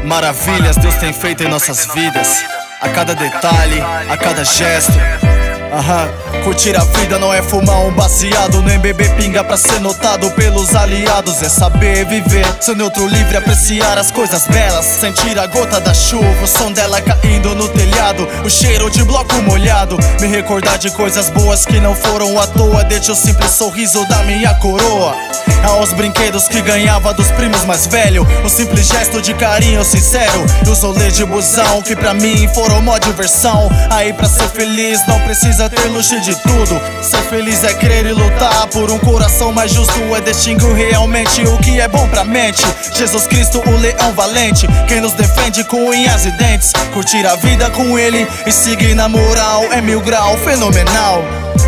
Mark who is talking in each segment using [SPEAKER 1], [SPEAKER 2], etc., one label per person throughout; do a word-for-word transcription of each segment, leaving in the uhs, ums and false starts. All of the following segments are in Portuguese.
[SPEAKER 1] Maravilhas Deus tem feito em nossas vidas, a cada detalhe, a cada gesto. Aham, curtir a vida não é fumar um baseado, nem beber pinga pra ser notado pelos aliados. É saber viver, ser neutro, livre, apreciar as coisas belas, sentir a gota da chuva, o som dela caindo no telhado, o cheiro de bloco molhado, me recordar de coisas boas que não foram à toa, desde o simples sorriso da minha coroa aos brinquedos que ganhava dos primos mais velhos, o simples gesto de carinho sincero e os rolês de busão que pra mim foram mó diversão. Aí pra ser feliz não precisa ter luxo de tudo, ser feliz é crer e lutar por um coração mais justo, é distinguir realmente o que é bom pra mente. Jesus Cristo, o leão valente, quem nos defende com unhas e dentes, curtir a vida com ele e seguir na moral é mil grau, fenomenal.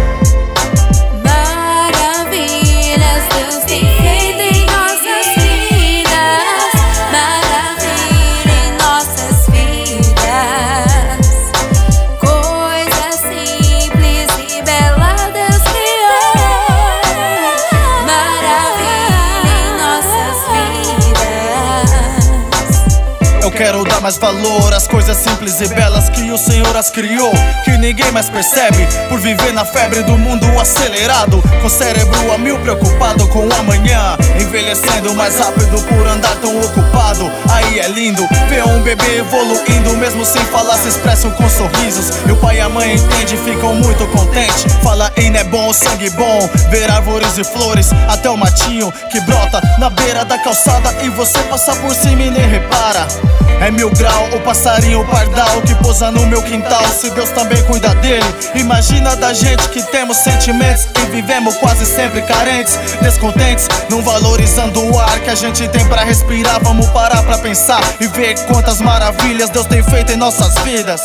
[SPEAKER 1] Eu quero dar mais valor às coisas simples e belas que o Senhor as criou, que ninguém mais percebe, por viver na febre do mundo acelerado, com cérebro a mil preocupado com o amanhã, envelhecendo mais rápido por andar tão ocupado. Aí é lindo ver um bebê evoluindo, mesmo sem falar se expressam com sorrisos, e o pai e a mãe entendem e ficam muito contentes. Fala ainda é bom, sangue bom, ver árvores e flores, até o matinho que brota na beira da calçada e você passa por cima e nem repara. É mil grau, o passarinho pardal que pousa no meu quintal, se Deus também cuida dele, imagina da gente que temos sentimentos e vivemos quase sempre carentes, descontentes, não valorizando o ar que a gente tem pra respirar. Vamos parar pra pensar e ver quantas maravilhas Deus tem feito em nossas vidas.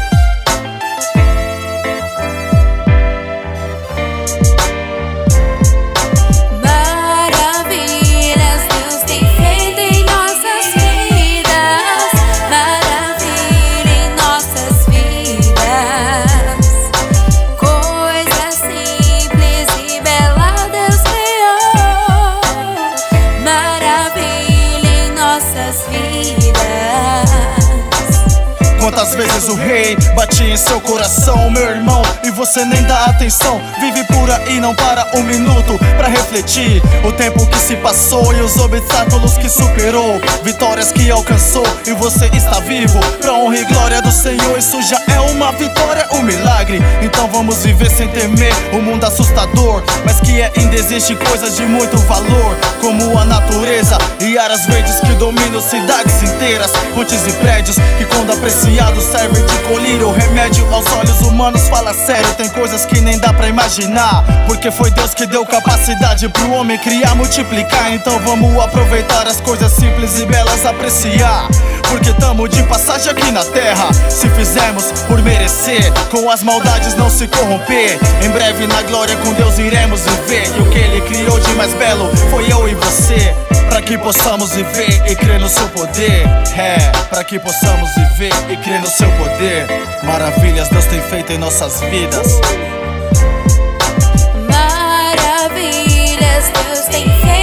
[SPEAKER 1] Quantas vezes o rei batia em seu coração, meu irmão, e você nem dá atenção. Vive por aí, não para um minuto pra refletir o tempo que se passou e os obstáculos que superou, vitórias que alcançou, e você está vivo pra honra e glória do Senhor. Isso já é uma vitória, um milagre. Então vamos viver sem temer o mundo assustador, mas que ainda existe coisas de muito valor, como a natureza e áreas verdes que dominam cidades inteiras, pontes e prédios que quando apreciados servem de colírio, remédio aos olhos humanos. Fala sério, tem coisas que nem dá pra imaginar, porque foi Deus que deu capacidade pro homem criar, multiplicar. Então vamos aproveitar as coisas simples e belas, apreciar, porque tamo de passagem aqui na terra. Se fizermos por merecer, com as maldades não se corromper, em breve na glória com Deus iremos viver, e o que Ele criou de mais belo foi eu e você, pra que possamos viver e crer no seu poder. É, pra que possamos viver e crer no seu poder. Maravilhas Deus tem feito em nossas vidas.
[SPEAKER 2] Maravilhas Deus tem feito.